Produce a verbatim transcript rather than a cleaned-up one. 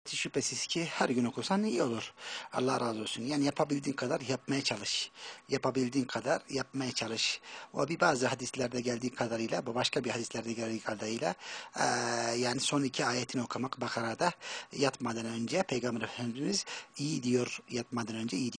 şüphesiz ki her gün okusan iyi olur. Allah razı olsun. Yani yapabildiğin kadar yapmaya çalış. Yapabildiğin kadar yapmaya çalış. O bir bazı hadislerde geldiği kadarıyla, bu başka bir hadislerde geldiği kadarıyla eee, yani son iki ayetini okumak Bakara'da yatmadan önce Peygamber Efendimiz iyi diyor, yatmadan önce iyi